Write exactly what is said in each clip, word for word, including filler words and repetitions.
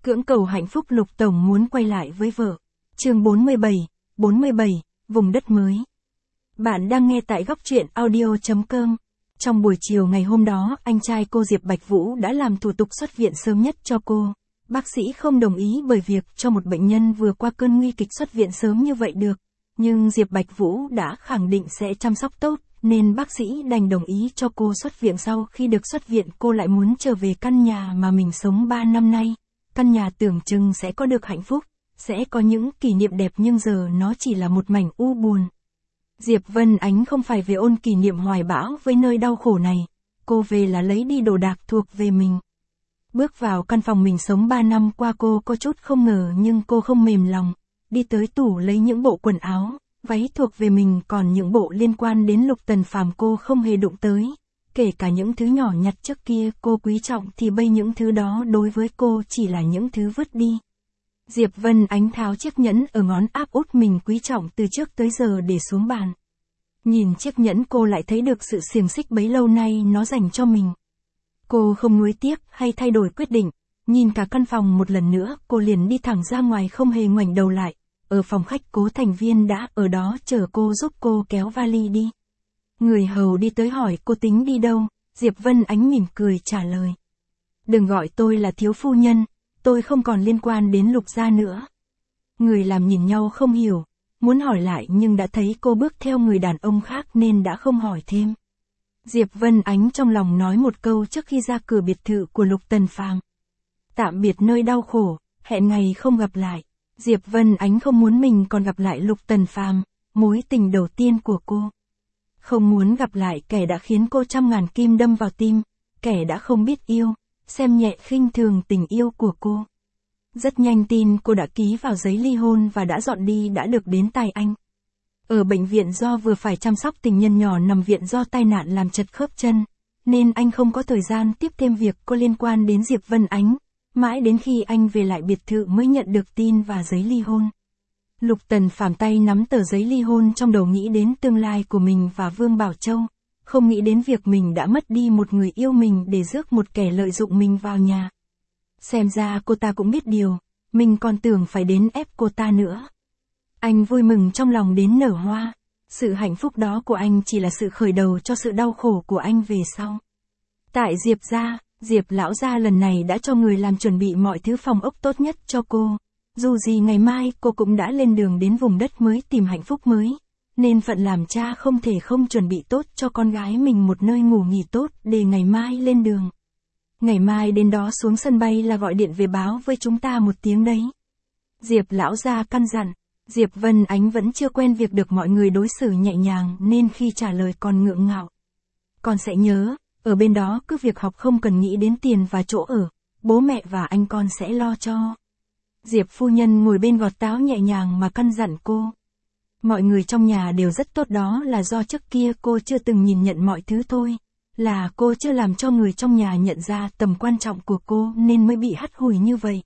Cưỡng cầu hạnh phúc Lục Tổng muốn quay lại với vợ. Chương bốn mươi bảy, bốn mươi bảy, vùng đất mới. Bạn đang nghe tại góc truyện audio chấm com. Trong buổi chiều ngày hôm đó, anh trai cô Diệp Bạch Vũ đã làm thủ tục xuất viện sớm nhất cho cô. Bác sĩ không đồng ý bởi việc cho một bệnh nhân vừa qua cơn nguy kịch xuất viện sớm như vậy được. Nhưng Diệp Bạch Vũ đã khẳng định sẽ chăm sóc tốt, nên bác sĩ đành đồng ý cho cô xuất viện. Sau khi được xuất viện, cô lại muốn trở về căn nhà mà mình sống ba năm nay. Căn nhà tưởng chừng sẽ có được hạnh phúc, sẽ có những kỷ niệm đẹp, nhưng giờ nó chỉ là một mảnh u buồn. Diệp Vân Ánh không phải về ôn kỷ niệm hoài bão với nơi đau khổ này, cô về là lấy đi đồ đạc thuộc về mình. Bước vào căn phòng mình sống ba năm qua, cô có chút không ngờ nhưng cô không mềm lòng, đi tới tủ lấy những bộ quần áo, váy thuộc về mình, còn những bộ liên quan đến Lục Tần Phàm cô không hề đụng tới. Kể cả những thứ nhỏ nhặt trước kia cô quý trọng thì bây những thứ đó đối với cô chỉ là những thứ vứt đi. Diệp Vân Ánh tháo chiếc nhẫn ở ngón áp út mình quý trọng từ trước tới giờ để xuống bàn. Nhìn chiếc nhẫn, cô lại thấy được sự xiềng xích bấy lâu nay nó dành cho mình. Cô không nuối tiếc hay thay đổi quyết định, nhìn cả căn phòng một lần nữa, cô liền đi thẳng ra ngoài không hề ngoảnh đầu lại. Ở phòng khách, Cố Thành Viên đã ở đó chờ cô, giúp cô kéo vali đi. Người hầu đi tới hỏi cô tính đi đâu, Diệp Vân Ánh mỉm cười trả lời. Đừng gọi tôi là thiếu phu nhân, tôi không còn liên quan đến Lục gia nữa. Người làm nhìn nhau không hiểu, muốn hỏi lại nhưng đã thấy cô bước theo người đàn ông khác nên đã không hỏi thêm. Diệp Vân Ánh trong lòng nói một câu trước khi ra cửa biệt thự của Lục Tần Phàm. Tạm biệt nơi đau khổ, hẹn ngày không gặp lại. Diệp Vân Ánh không muốn mình còn gặp lại Lục Tần Phàm, mối tình đầu tiên của cô. Không muốn gặp lại kẻ đã khiến cô trăm ngàn kim đâm vào tim, kẻ đã không biết yêu, xem nhẹ khinh thường tình yêu của cô. Rất nhanh tin cô đã ký vào giấy ly hôn và đã dọn đi đã được đến tai anh. Ở bệnh viện, do vừa phải chăm sóc tình nhân nhỏ nằm viện do tai nạn làm chật khớp chân, nên anh không có thời gian tiếp thêm việc có liên quan đến Diệp Vân Ánh. Mãi đến khi anh về lại biệt thự mới nhận được tin và giấy ly hôn. Lục Tần Phàm tay nắm tờ giấy ly hôn, trong đầu nghĩ đến tương lai của mình và Vương Bảo Châu, không nghĩ đến việc mình đã mất đi một người yêu mình để rước một kẻ lợi dụng mình vào nhà. Xem ra cô ta cũng biết điều, mình còn tưởng phải đến ép cô ta nữa. Anh vui mừng trong lòng đến nở hoa, sự hạnh phúc đó của anh chỉ là sự khởi đầu cho sự đau khổ của anh về sau. Tại Diệp gia, Diệp lão gia lần này đã cho người làm chuẩn bị mọi thứ phòng ốc tốt nhất cho cô. Dù gì ngày mai cô cũng đã lên đường đến vùng đất mới tìm hạnh phúc mới, nên phận làm cha không thể không chuẩn bị tốt cho con gái mình một nơi ngủ nghỉ tốt để ngày mai lên đường. Ngày mai đến đó xuống sân bay là gọi điện về báo với chúng ta một tiếng đấy. Diệp lão gia căn dặn. Diệp Vân Ánh vẫn chưa quen việc được mọi người đối xử nhẹ nhàng nên khi trả lời còn ngượng ngạo. Con sẽ nhớ, ở bên đó cứ việc học không cần nghĩ đến tiền và chỗ ở, bố mẹ và anh con sẽ lo cho. Diệp phu nhân ngồi bên gọt táo nhẹ nhàng mà căn dặn cô. Mọi người trong nhà đều rất tốt, đó là do trước kia cô chưa từng nhìn nhận mọi thứ thôi. Là cô chưa làm cho người trong nhà nhận ra tầm quan trọng của cô nên mới bị hắt hủi như vậy.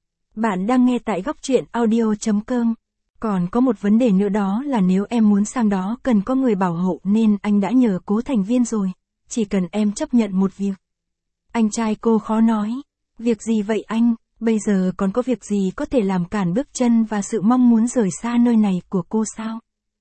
Bạn đang nghe tại góc truyện audio chấm com. Còn có một vấn đề nữa, đó là nếu em muốn sang đó cần có người bảo hộ nên anh đã nhờ Cố Thành Viên rồi, chỉ cần em chấp nhận một việc. Anh trai cô khó nói. Việc gì vậy anh? Bây giờ còn có việc gì có thể làm cản bước chân và sự mong muốn rời xa nơi này của cô sao?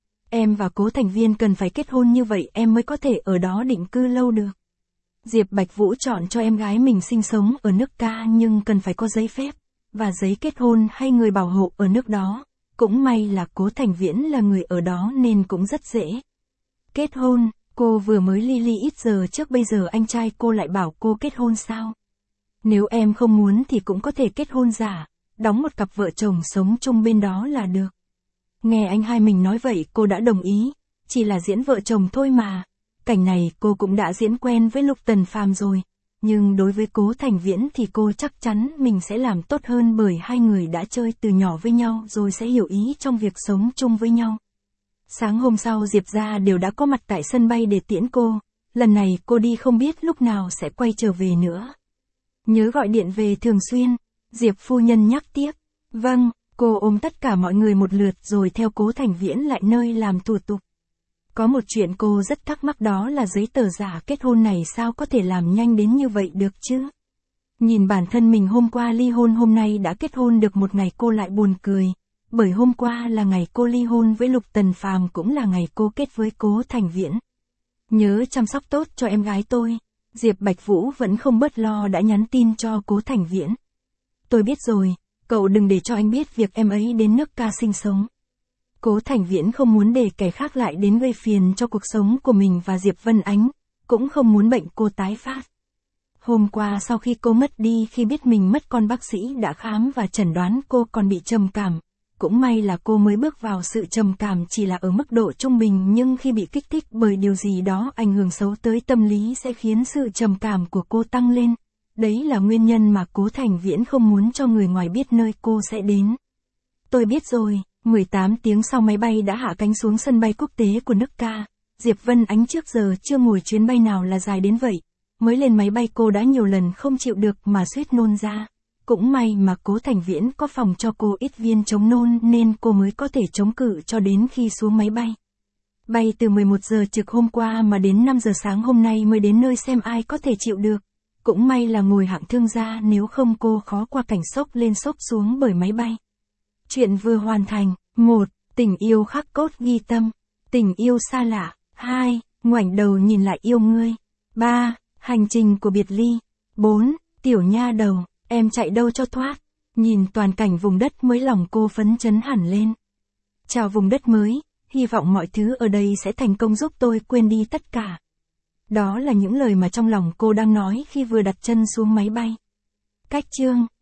Em và Cố Thành Viên cần phải kết hôn, như vậy em mới có thể ở đó định cư lâu được. Diệp Bạch Vũ chọn cho em gái mình sinh sống ở nước ta nhưng cần phải có giấy phép, và giấy kết hôn hay người bảo hộ ở nước đó. Cũng may là Cố Thành Viễn là người ở đó nên cũng rất dễ. Kết hôn, cô vừa mới ly ly ít giờ trước, bây giờ anh trai cô lại bảo cô kết hôn sao? Nếu em không muốn thì cũng có thể kết hôn giả, đóng một cặp vợ chồng sống chung bên đó là được. Nghe anh hai mình nói vậy cô đã đồng ý, chỉ là diễn vợ chồng thôi mà. Cảnh này cô cũng đã diễn quen với Lục Tần Phàm rồi. Nhưng đối với Cố Thành Viễn thì cô chắc chắn mình sẽ làm tốt hơn, bởi hai người đã chơi từ nhỏ với nhau rồi sẽ hiểu ý trong việc sống chung với nhau. Sáng hôm sau Diệp gia đều đã có mặt tại sân bay để tiễn cô. Lần này cô đi không biết lúc nào sẽ quay trở về nữa. Nhớ gọi điện về thường xuyên, Diệp phu nhân nhắc tiếp. Vâng, cô ôm tất cả mọi người một lượt rồi theo Cố Thành Viễn lại nơi làm thủ tục. Có một chuyện cô rất thắc mắc, đó là giấy tờ giả kết hôn này sao có thể làm nhanh đến như vậy được chứ? Nhìn bản thân mình hôm qua ly hôn hôm nay đã kết hôn được một ngày cô lại buồn cười. Bởi hôm qua là ngày cô ly hôn với Lục Tần Phàm, cũng là ngày cô kết với Cố Thành Viễn. Nhớ chăm sóc tốt cho em gái tôi. Diệp Bạch Vũ vẫn không bớt lo đã nhắn tin cho Cố Thành Viễn. Tôi biết rồi, cậu đừng để cho anh biết việc em ấy đến nước ca sinh sống. Cố Thành Viễn không muốn để kẻ khác lại đến gây phiền cho cuộc sống của mình và Diệp Vân Ánh, cũng không muốn bệnh cô tái phát. Hôm qua sau khi cô mất đi, khi biết mình mất con, bác sĩ đã khám và chẩn đoán cô còn bị trầm cảm. Cũng may là cô mới bước vào sự trầm cảm chỉ là ở mức độ trung bình, nhưng khi bị kích thích bởi điều gì đó ảnh hưởng xấu tới tâm lý sẽ khiến sự trầm cảm của cô tăng lên. Đấy là nguyên nhân mà Cố Thành Viễn không muốn cho người ngoài biết nơi cô sẽ đến. Tôi biết rồi. mười tám tiếng sau máy bay đã hạ cánh xuống sân bay quốc tế của nước ca. Diệp Vân Ánh trước giờ chưa ngồi chuyến bay nào là dài đến vậy. Mới lên máy bay cô đã nhiều lần không chịu được mà suýt nôn ra. Cũng may mà Cố Thành Viễn có phòng cho cô ít viên chống nôn nên cô mới có thể chống cự cho đến khi xuống máy bay. Bay từ mười một giờ trực hôm qua mà đến năm giờ sáng hôm nay mới đến nơi, xem ai có thể chịu được. Cũng may là ngồi hạng thương gia, nếu không cô khó qua cảnh sốc lên sốc xuống bởi máy bay. Chuyện vừa hoàn thành. một. Tình yêu khắc cốt ghi tâm. Tình yêu xa lạ. hai. Ngoảnh đầu nhìn lại yêu ngươi. ba. Hành trình của biệt ly. bốn. Tiểu nha đầu, em chạy đâu cho thoát. Nhìn toàn cảnh vùng đất mới, lòng cô phấn chấn hẳn lên. Chào vùng đất mới, hy vọng mọi thứ ở đây sẽ thành công giúp tôi quên đi tất cả. Đó là những lời mà trong lòng cô đang nói khi vừa đặt chân xuống máy bay. Cách chương